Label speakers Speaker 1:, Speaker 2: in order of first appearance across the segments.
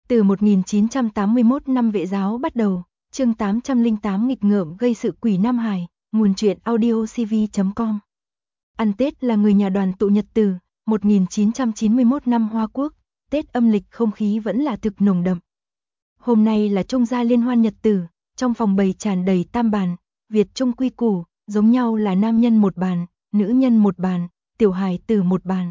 Speaker 1: Từ 1981 năm Vệ giáo bắt đầu, chương 808 nghịch ngợm gây sự quỷ Nam Hải, nguồn truyện audio cv.com. Ăn Tết là người nhà đoàn tụ nhật từ, 1991 năm Hoa Quốc, Tết âm lịch không khí vẫn là thực nồng đậm. Hôm nay là Trung gia liên hoan nhật tử, trong phòng bày tràn đầy tam bàn, Việt Trung quy củ, giống nhau là nam nhân một bàn, nữ nhân một bàn, tiểu hài tử một bàn.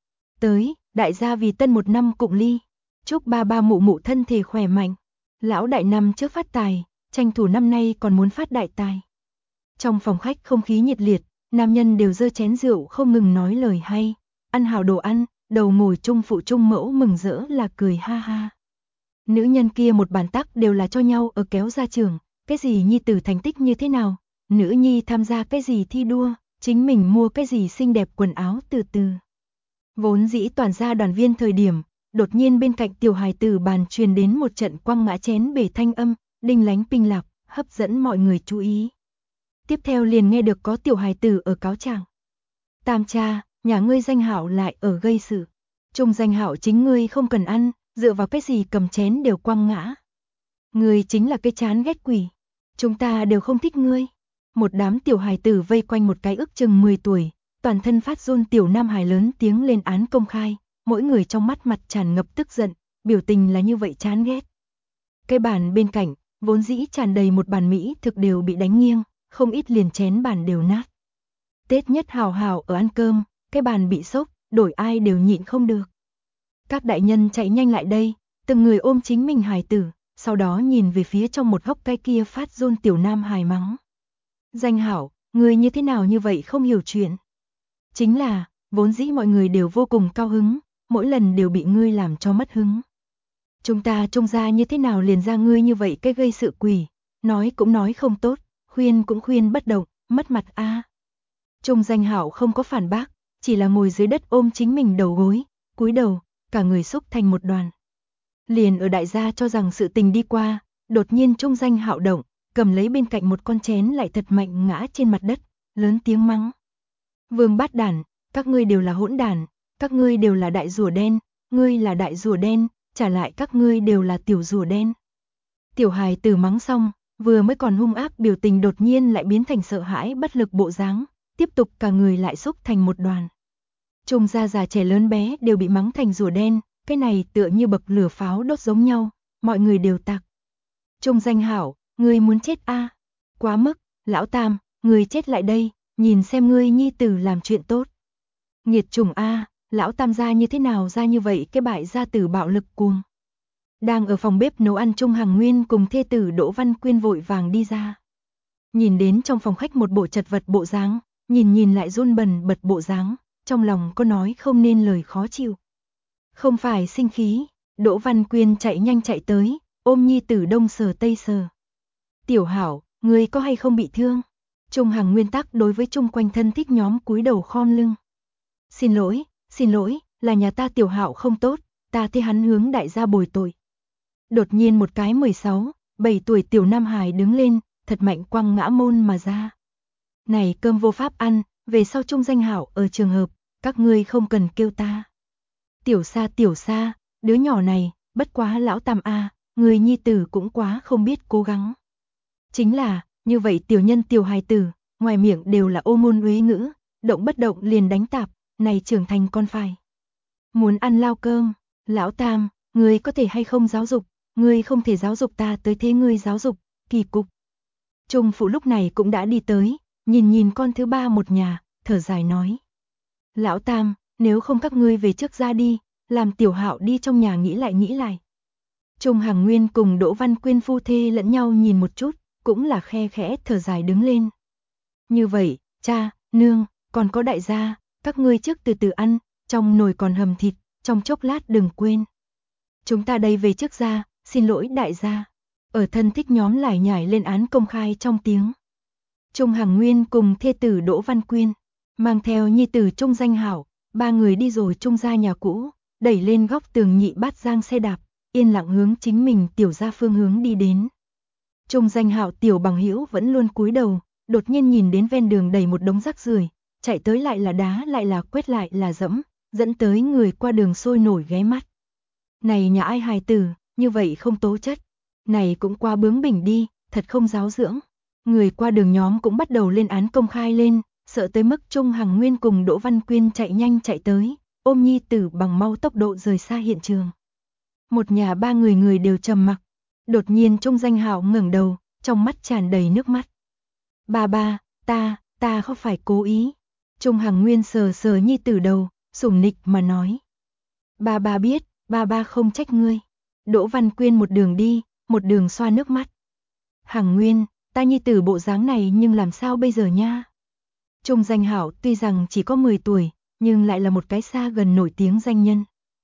Speaker 1: Tới, đại gia vì tân một năm cụng ly, chúc ba ba mụ mụ thân thể khỏe mạnh. Lão đại năm trước phát tài, tranh thủ năm nay còn muốn phát đại tài. Trong phòng khách không khí nhiệt liệt, nam nhân đều giơ chén rượu không ngừng nói lời hay, ăn hảo đồ ăn, đầu ngồi chung phụ chung mẫu mừng rỡ là cười ha ha. Nữ nhân kia một bàn tắc đều là cho nhau ở kéo ra trường, cái gì nhi tử thành tích như thế nào, nữ nhi tham gia cái gì thi đua, chính mình mua cái gì xinh đẹp quần áo từ từ. Vốn dĩ toàn gia đoàn viên thời điểm, đột nhiên bên cạnh tiểu hài tử bàn truyền đến một trận quăng ngã chén bể thanh âm, đinh lánh pinh lạc, hấp dẫn mọi người chú ý. Tiếp theo liền nghe được có tiểu hài tử ở cáo trạng. Tam cha, nhà ngươi Danh Hạo lại ở gây sự. Trung Danh Hạo chính ngươi không cần ăn, dựa vào cái gì cầm chén đều quăng ngã. Ngươi chính là cái chán ghét quỷ. Chúng ta đều không thích ngươi. Một đám tiểu hài tử vây quanh một cái ước chừng 10 tuổi, toàn thân phát run tiểu nam hài lớn tiếng lên án công khai, mỗi người trong mắt mặt tràn ngập tức giận, biểu tình là như vậy chán ghét. Cái bàn bên cạnh, vốn dĩ tràn đầy một bàn mỹ thực đều bị đánh nghiêng, không ít liền chén bàn đều nát. Tết nhất hào hào ở ăn cơm, cái bàn bị sốc, đổi ai đều nhịn không được. Các đại nhân chạy nhanh lại đây, từng người ôm chính mình hài tử, sau đó nhìn về phía trong một góc cái kia phát run tiểu nam hài mắng. Danh Hảo, người như thế nào như vậy không hiểu chuyện. Chính là, vốn dĩ mọi người đều vô cùng cao hứng, mỗi lần đều bị ngươi làm cho mất hứng. Chúng ta Trung gia như thế nào liền ra ngươi như vậy cái gây sự quỷ, nói cũng nói không tốt, khuyên cũng khuyên bất động, mất mặt a. Trung Danh Hạo không có phản bác, chỉ là ngồi dưới đất ôm chính mình đầu gối, cúi đầu, cả người xúc thành một đoàn. Liền ở đại gia cho rằng sự tình đi qua, đột nhiên Trung Danh Hạo động, cầm lấy bên cạnh một con chén lại thật mạnh ngã trên mặt đất, lớn tiếng mắng. Vương Bát Đản, các ngươi đều là hỗn đản, các ngươi đều là đại rùa đen, ngươi là đại rùa đen, trả lại các ngươi đều là tiểu rùa đen. Tiểu hài tử mắng xong, vừa mới còn hung ác biểu tình đột nhiên lại biến thành sợ hãi bất lực bộ dáng, tiếp tục cả người lại xúc thành một đoàn. Trung gia già trẻ lớn bé đều bị mắng thành rùa đen, cái này tựa như bậc lửa pháo đốt giống nhau, mọi người đều tạc. Trung Danh Hảo, ngươi muốn chết a? Quá mức, lão tam, ngươi chết lại đây, nhìn xem ngươi nhi tử làm chuyện tốt. Nghiệt chủng a, lão tam gia như thế nào ra như vậy cái bại gia tử bạo lực cuồng. Đang ở phòng bếp nấu ăn Trung Hằng Nguyên cùng thê tử Đỗ Văn Quyên vội vàng đi ra. Nhìn đến trong phòng khách một bộ chật vật bộ dáng, nhìn lại run bần bật bộ dáng, trong lòng có nói không nên lời khó chịu. Không phải sinh khí, Đỗ Văn Quyên chạy nhanh chạy tới, ôm nhi tử đông sờ tây sờ. Tiểu Hảo, ngươi có hay không bị thương? Trung Hằng Nguyên tắc đối với chung quanh thân thích nhóm cúi đầu khom lưng. Xin lỗi, là nhà ta Tiểu Hạo không tốt, ta thấy hắn hướng đại gia bồi tội. Đột nhiên một cái 16, 7 tuổi tiểu nam hài đứng lên, thật mạnh quăng ngã môn mà ra. Này cơm vô pháp ăn, về sau Trung Danh Hảo ở trường hợp, các ngươi không cần kêu ta. Tiểu Sa, đứa nhỏ này, bất quá lão tam a, người nhi tử cũng quá không biết cố gắng. Chính là, như vậy tiểu nhân tiểu hài tử, ngoài miệng đều là ô ngôn uế ngữ, động bất động liền đánh tạp, này trưởng thành con phải. Muốn ăn lao cơm, lão tam, ngươi có thể hay không giáo dục, ngươi không thể giáo dục ta tới thế ngươi giáo dục, kỳ cục. Trung phụ lúc này cũng đã đi tới, nhìn con thứ ba một nhà, thở dài nói. Lão tam, nếu không các ngươi về trước ra đi, làm Tiểu Hạo đi trong nhà nghĩ lại. Trung Hằng Nguyên cùng Đỗ Văn Quyên phu thê lẫn nhau nhìn một chút, cũng là khe khẽ thở dài đứng lên. Như vậy, cha, nương, còn có đại gia, các ngươi trước từ từ ăn, trong nồi còn hầm thịt, trong chốc lát đừng quên. Chúng ta đây về trước ra, xin lỗi đại gia. Ở thân thích nhóm lải nhải lên án công khai trong tiếng. Trung Hằng Nguyên cùng thê tử Đỗ Văn Quyên, mang theo nhi tử Trung Danh Hảo, ba người đi rồi Trung gia nhà cũ, đẩy lên góc tường nhị bát giang xe đạp, yên lặng hướng chính mình tiểu gia phương hướng đi đến. Trung Danh Hạo tiểu bằng hữu vẫn luôn cúi đầu, đột nhiên nhìn đến ven đường đầy một đống rác rưởi, chạy tới lại là đá lại là quét lại là dẫm, dẫn tới người qua đường sôi nổi ghé mắt. Này nhà ai hài tử, như vậy không tố chất. Này cũng qua bướng bỉnh đi, thật không giáo dưỡng. Người qua đường nhóm cũng bắt đầu lên án công khai lên, sợ tới mức Trung Hằng Nguyên cùng Đỗ Văn Quyên chạy nhanh chạy tới, ôm nhi tử bằng mau tốc độ rời xa hiện trường. Một nhà ba người đều trầm mặc. Đột nhiên Trung Danh Hạo ngẩng đầu, trong mắt tràn đầy nước mắt. Ba, ta không phải cố ý. Trung Hằng Nguyên sờ sờ nhi tử đầu, sủng nịch mà nói. Ba biết, ba không trách ngươi. Đỗ Văn Quyên một đường đi, một đường xoa nước mắt. Hằng Nguyên, ta nhi tử bộ dáng này nhưng làm sao bây giờ nha? Trung Danh Hạo tuy rằng chỉ có 10 tuổi, nhưng lại là một cái xa gần nổi tiếng danh nhân.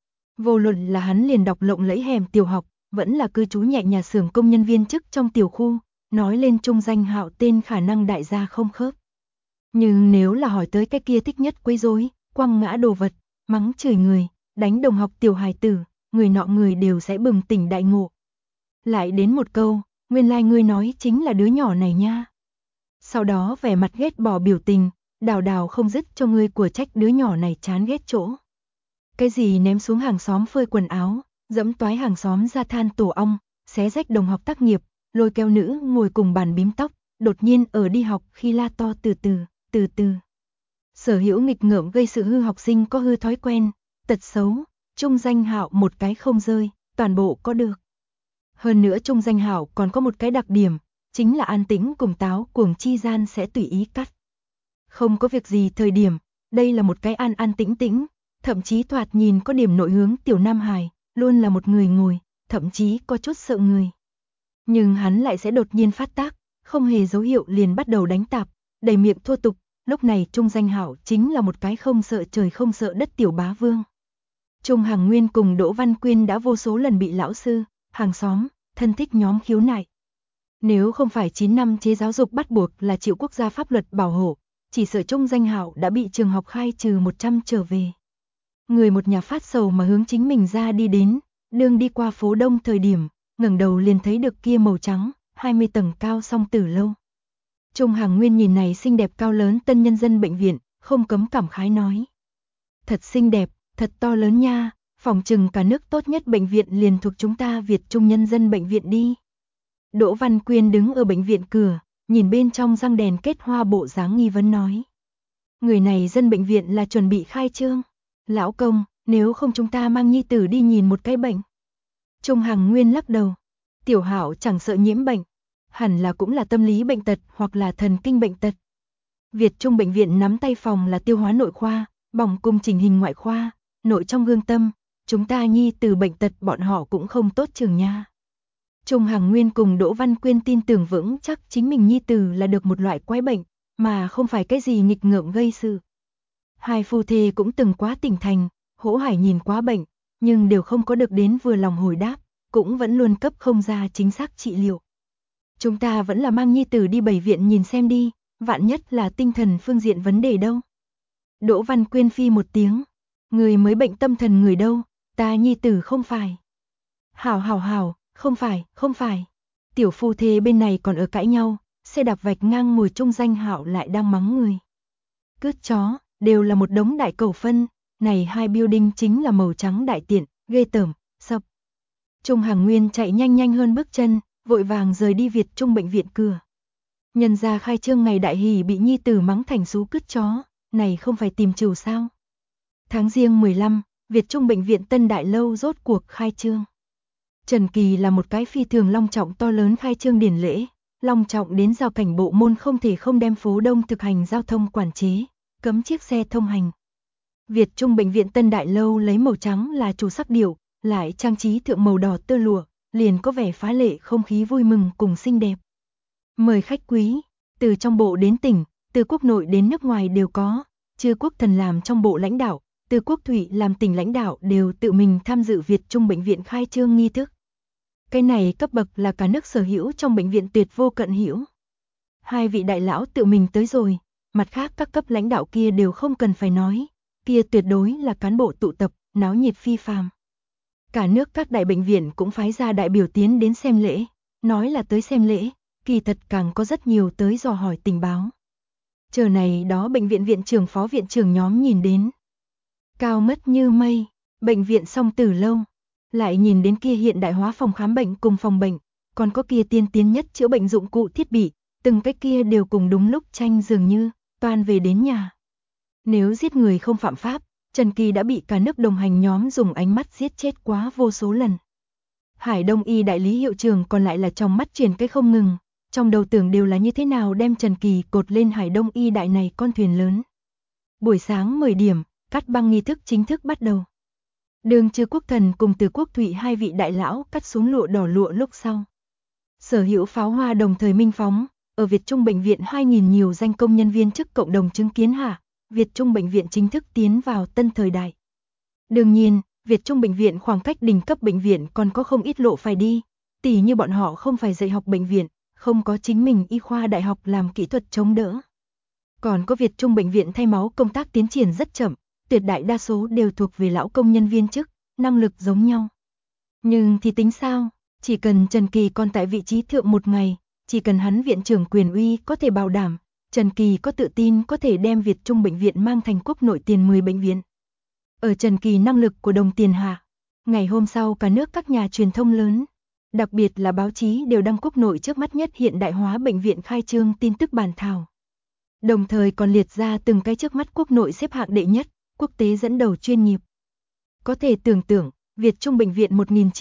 Speaker 1: Vô luận là hắn liền đọc lộng lẫy hẻm tiểu học, vẫn là cư trú nhẹ nhà xưởng công nhân viên chức trong tiểu khu, nói lên Trung Danh Hạo tên khả năng đại gia không khớp. Nhưng nếu là hỏi tới cái kia thích nhất quấy rối, quăng ngã đồ vật, mắng chửi người, đánh đồng học tiểu hài tử, người nọ người đều sẽ bừng tỉnh đại ngộ. Lại đến một câu, nguyên lai ngươi nói chính là đứa nhỏ này nha. Sau đó vẻ mặt ghét bỏ biểu tình, đào không dứt cho ngươi của trách đứa nhỏ này chán ghét chỗ. Cái gì ném xuống hàng xóm phơi quần áo, dẫm toái hàng xóm ra than tổ ong, xé rách đồng học tác nghiệp, lôi kéo nữ ngồi cùng bàn bím tóc, đột nhiên ở đi học khi la to từ từ. Sở hữu nghịch ngợm gây sự hư học sinh có hư thói quen, tật xấu, Trung Danh Hạo một cái không rơi, toàn bộ có được. Hơn nữa Trung Danh Hạo còn có một cái đặc điểm, chính là an tĩnh cùng táo cuồng chi gian sẽ tùy ý cắt. Không có việc gì thời điểm, đây là một cái an tĩnh, thậm chí thoạt nhìn có điểm nội hướng tiểu nam hài, luôn là một người ngồi, thậm chí có chút sợ người. Nhưng hắn lại sẽ đột nhiên phát tác, không hề dấu hiệu liền bắt đầu đánh tạp, đầy miệng thô tục, lúc này Trung Danh Hạo chính là một cái không sợ trời không sợ đất tiểu bá vương. Trung Hằng Nguyên cùng Đỗ Văn Quyên đã vô số lần bị lão sư, hàng xóm, thân thích nhóm khiếu nại. Nếu không phải 9 năm chế giáo dục bắt buộc là chịu quốc gia pháp luật bảo hộ, chỉ sợ Trung Danh Hạo đã bị trường học khai trừ 100 trở về. Người một nhà phát sầu mà hướng chính mình ra đi đến, đường đi qua phố Đông thời điểm, ngẩng đầu liền thấy được kia màu trắng, 20 tầng cao song tử lâu. Trung Hằng Nguyên nhìn này xinh đẹp cao lớn tân nhân dân bệnh viện, không cấm cảm khái nói. Thật xinh đẹp, thật to lớn nha, phòng trừng cả nước tốt nhất bệnh viện liền thuộc chúng ta Việt Trung nhân dân bệnh viện đi. Đỗ Văn Quyên đứng ở bệnh viện cửa, nhìn bên trong răng đèn kết hoa bộ dáng nghi vấn nói. Người này dân bệnh viện là chuẩn bị khai trương. Lão công, nếu không chúng ta mang nhi tử đi nhìn một cái bệnh. Trung Hằng Nguyên lắc đầu. Tiểu Hạo chẳng sợ nhiễm bệnh, hẳn là cũng là tâm lý bệnh tật hoặc là thần kinh bệnh tật. Việt Trung bệnh viện nắm tay phòng là tiêu hóa nội khoa, bỏng cung chỉnh hình ngoại khoa, nội trong gương tâm, chúng ta nhi tử bệnh tật bọn họ cũng không tốt chừng nha. Trung Hằng Nguyên cùng Đỗ Văn Quyên tin tưởng vững chắc chính mình nhi tử là được một loại quái bệnh, mà không phải cái gì nghịch ngợm gây sự. Hai phu thê cũng từng quá tỉnh thành, hỗ hải nhìn quá bệnh, nhưng đều không có được đến vừa lòng hồi đáp, cũng vẫn luôn cấp không ra chính xác trị liệu. Chúng ta vẫn là mang nhi tử đi bệnh viện nhìn xem đi, vạn nhất là tinh thần phương diện vấn đề đâu. Đỗ Văn Quyên phi một tiếng, người mới bệnh tâm thần người đâu, ta nhi tử không phải. Hảo, không phải. Tiểu phu thê bên này còn ở cãi nhau, xe đạp vạch ngang ngồi Trung Danh Hạo lại đang mắng người. Cướp chó, đều là một đống đại cầu phân, này hai building chính là màu trắng đại tiện, ghê tởm, sập. Trung Hằng Nguyên chạy nhanh hơn bước chân, vội vàng rời đi Việt Trung bệnh viện cửa. Nhân ra khai trương ngày đại hỷ bị nhi tử mắng thành xú cứt chó, này không phải tìm trừ sao. Tháng Giêng 15, Việt Trung bệnh viện Tân Đại Lâu rốt cuộc khai trương. Trần Kỳ là một cái phi thường long trọng to lớn khai trương điển lễ, long trọng đến giao cảnh bộ môn không thể không đem phố Đông thực hành giao thông quản chế, cấm chiếc xe thông hành. Việt Trung bệnh viện Tân Đại Lâu lấy màu trắng là chủ sắc điệu, lại trang trí thượng màu đỏ tơ lụa, liền có vẻ phá lệ không khí vui mừng cùng xinh đẹp. Mời khách quý, từ trong bộ đến tỉnh, từ quốc nội đến nước ngoài đều có, Chư Quốc Thần làm trong bộ lãnh đạo, từ Quốc Thụy làm tỉnh lãnh đạo đều tự mình tham dự Việt Trung bệnh viện khai trương nghi thức. Cái này cấp bậc là cả nước sở hữu trong bệnh viện tuyệt vô cận hữu. Hai vị đại lão tự mình tới rồi, mặt khác các cấp lãnh đạo kia đều không cần phải nói, kia tuyệt đối là cán bộ tụ tập, náo nhiệt phi phàm. Cả nước các đại bệnh viện cũng phái ra đại biểu tiến đến xem lễ, nói là tới xem lễ, kỳ thật càng có rất nhiều tới dò hỏi tình báo. Chờ này đó bệnh viện viện trưởng phó viện trưởng nhóm nhìn đến. Cao mất như mây, bệnh viện Song Tử Lâu. Lại nhìn đến kia hiện đại hóa phòng khám bệnh cùng phòng bệnh, còn có kia tiên tiến nhất chữa bệnh dụng cụ thiết bị, từng cái kia đều cùng đúng lúc tranh dường như, toan về đến nhà. Nếu giết người không phạm pháp, Trần Kỳ đã bị cả nước đồng hành nhóm dùng ánh mắt giết chết quá vô số lần. Hải Đông Y đại lý hiệu trưởng còn lại là trong mắt chuyển cái không ngừng, trong đầu tưởng đều là như thế nào đem Trần Kỳ cột lên Hải Đông Y đại này con thuyền lớn. Buổi sáng 10 điểm, cắt băng nghi thức chính thức bắt đầu. Đường Chư Quốc Thần cùng Từ Quốc Thụy hai vị đại lão cắt xuống lụa đỏ lụa lúc sau. Sở hữu pháo hoa đồng thời minh phóng, ở Việt Trung Bệnh viện 2.000 nhiều danh công nhân viên chức cộng đồng chứng kiến hạ, Việt Trung Bệnh viện chính thức tiến vào tân thời đại. Đương nhiên, Việt Trung Bệnh viện khoảng cách đỉnh cấp bệnh viện còn có không ít lộ phải đi, tỉ như bọn họ không phải dạy học bệnh viện, không có chính mình y khoa đại học làm kỹ thuật chống đỡ. Còn có Việt Trung Bệnh viện thay máu công tác tiến triển rất chậm, tuyệt đại đa số đều thuộc về lão công nhân viên chức, năng lực giống nhau. Nhưng thì tính sao, chỉ cần Trần Kỳ còn tại vị trí thượng một ngày, chỉ cần hắn viện trưởng quyền uy có thể bảo đảm, Trần Kỳ có tự tin có thể đem Việt Trung Bệnh viện mang thành quốc nội tiền 10 bệnh viện. Ở Trần Kỳ năng lực của đồng tiền hạ, ngày hôm sau cả nước các nhà truyền thông lớn, đặc biệt là báo chí đều đăng quốc nội trước mắt nhất hiện đại hóa bệnh viện khai trương tin tức bản thảo. Đồng thời còn liệt ra từng cái trước mắt quốc nội xếp hạng đệ nhất, quốc tế dẫn đầu chuyên nghiệp. Có thể tưởng tượng, Việt Trung Bệnh viện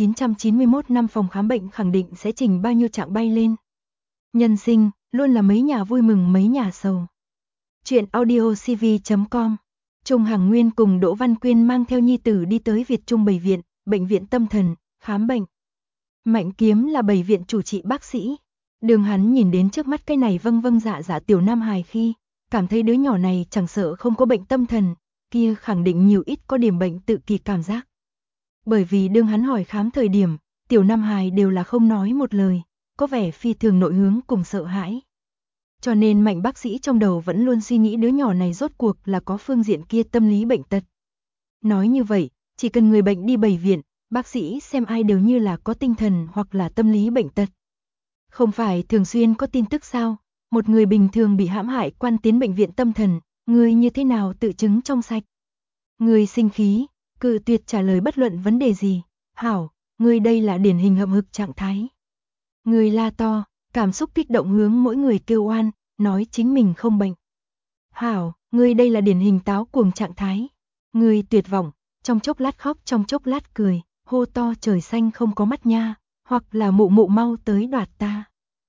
Speaker 1: 1991 năm phòng khám bệnh khẳng định sẽ trình bao nhiêu trạng bay lên. Nhân sinh, luôn là mấy nhà vui mừng mấy nhà sầu. Chuyện audiocv.com. Trung Hằng Nguyên cùng Đỗ Văn Quyên mang theo nhi tử đi tới Việt Trung bệnh viện tâm thần, khám bệnh. Mạnh Kiếm là bệnh viện chủ trị bác sĩ. Đường hắn nhìn đến trước mắt cái này vâng vâng dạ dạ tiểu nam hài khi, cảm thấy đứa nhỏ này chẳng sợ không có bệnh tâm thần, kia khẳng định nhiều ít có điểm bệnh tự kỷ cảm giác. Bởi vì đương hắn hỏi khám thời điểm, tiểu nam hài đều là không nói một lời, có vẻ phi thường nội hướng cùng sợ hãi. Cho nên Mạnh bác sĩ trong đầu vẫn luôn suy nghĩ đứa nhỏ này rốt cuộc là có phương diện kia tâm lý bệnh tật. Nói như vậy, chỉ cần người bệnh đi bệnh viện, bác sĩ xem ai đều như là có tinh thần hoặc là tâm lý bệnh tật. Không phải thường xuyên có tin tức sao, một người bình thường bị hãm hại quan tiến bệnh viện tâm thần, người như thế nào tự chứng trong sạch. Người sinh khí, cự tuyệt trả lời bất luận vấn đề gì, hảo, người đây là điển hình hậm hực trạng thái. Người la to, cảm xúc kích động hướng mỗi người kêu oan, nói chính mình không bệnh. Hảo, người đây là điển hình táo cuồng trạng thái. Người tuyệt vọng, trong chốc lát khóc trong chốc lát cười, hô to trời xanh không có mắt nha, hoặc là mụ mụ mau tới đoạt ta.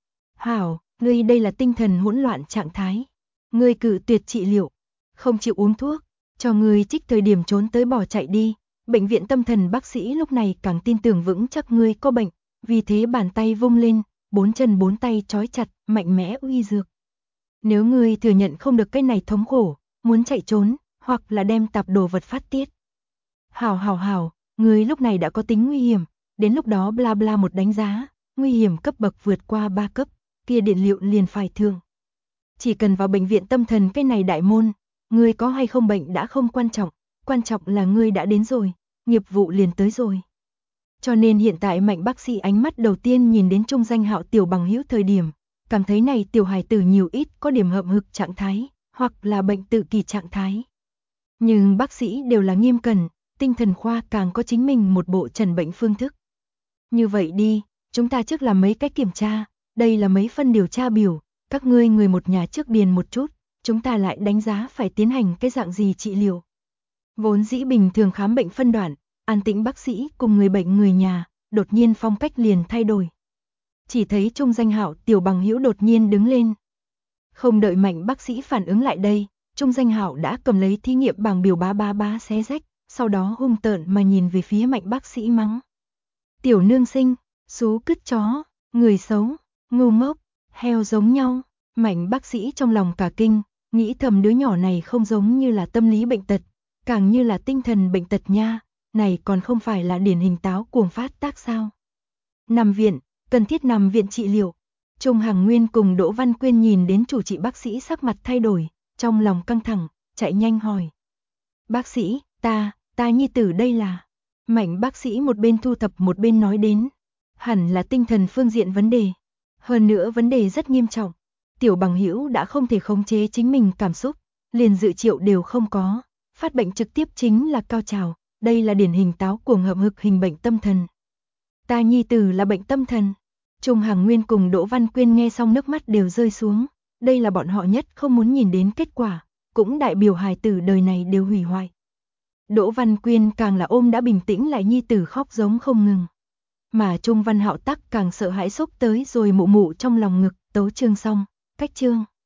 Speaker 1: Hảo, ngươi đây là tinh thần hỗn loạn trạng thái. Ngươi cự tuyệt trị liệu, không chịu uống thuốc, cho ngươi trích thời điểm trốn tới bỏ chạy đi. Bệnh viện tâm thần bác sĩ lúc này càng tin tưởng vững chắc ngươi có bệnh, vì thế bàn tay vung lên, bốn chân bốn tay trói chặt, mạnh mẽ uy dược. Nếu ngươi thừa nhận không được cái này thống khổ, muốn chạy trốn, hoặc là đem tạp đồ vật phát tiết. Hảo, ngươi lúc này đã có tính nguy hiểm, đến lúc đó bla bla một đánh giá, nguy hiểm cấp bậc vượt qua 3 cấp, kia điện liệu liền phải thương. Chỉ cần vào bệnh viện tâm thần cái này đại môn, ngươi có hay không bệnh đã không quan trọng là ngươi đã đến rồi, nghiệp vụ liền tới rồi. Cho nên hiện tại Mạnh bác sĩ ánh mắt đầu tiên nhìn đến Trung Danh Hạo tiểu bằng hữu thời điểm, cảm thấy này tiểu hài tử nhiều ít có điểm hậm hực trạng thái, hoặc là bệnh tự kỷ trạng thái. Nhưng bác sĩ đều là nghiêm cẩn, tinh thần khoa càng có chính mình một bộ trần bệnh phương thức. Như vậy đi, chúng ta trước làm mấy cái kiểm tra, đây là mấy phân điều tra biểu, các ngươi người một nhà trước điền một chút, chúng ta lại đánh giá phải tiến hành cái dạng gì trị liệu. Vốn dĩ bình thường khám bệnh phân đoạn, an tĩnh bác sĩ cùng người bệnh người nhà, đột nhiên phong cách liền thay đổi. Chỉ thấy Trung Danh Hạo tiểu bằng hữu đột nhiên đứng lên. Không đợi Mạnh bác sĩ phản ứng lại đây, Trung Danh Hạo đã cầm lấy thí nghiệm bảng biểu bá xé rách, sau đó hung tợn mà nhìn về phía Mạnh bác sĩ mắng. Tiểu nương sinh, xú cứt chó, người xấu, ngu ngốc, heo giống nhau. Mạnh bác sĩ trong lòng cả kinh, nghĩ thầm đứa nhỏ này không giống như là tâm lý bệnh tật, càng như là tinh thần bệnh tật nha, này còn không phải là điển hình táo cuồng phát tác sao. Nằm viện, cần thiết nằm viện trị liệu. Trung Hằng Nguyên cùng Đỗ Văn Quyên nhìn đến chủ trị bác sĩ sắc mặt thay đổi, trong lòng căng thẳng, chạy nhanh hỏi. Bác sĩ, ta nhi tử đây là... Mạnh bác sĩ một bên thu thập một bên nói đến, hẳn là tinh thần phương diện vấn đề. Hơn nữa vấn đề rất nghiêm trọng, tiểu bằng hữu đã không thể khống chế chính mình cảm xúc, liền dự triệu đều không có, phát bệnh trực tiếp chính là cao trào, đây là điển hình táo cuồng hợp hực hình bệnh tâm thần. Ta nhi tử là bệnh tâm thần. Trung Hằng Nguyên cùng Đỗ Văn Quyên nghe xong nước mắt đều rơi xuống, đây là bọn họ nhất không muốn nhìn đến kết quả, cũng đại biểu hài tử đời này đều hủy hoại. Đỗ Văn Quyên càng là ôm đã bình tĩnh lại nhi tử khóc giống không ngừng. Mà Trung Văn Hạo tắc càng sợ hãi xúc tới rồi mụ mụ trong lòng ngực, tấu chương xong, cách chương.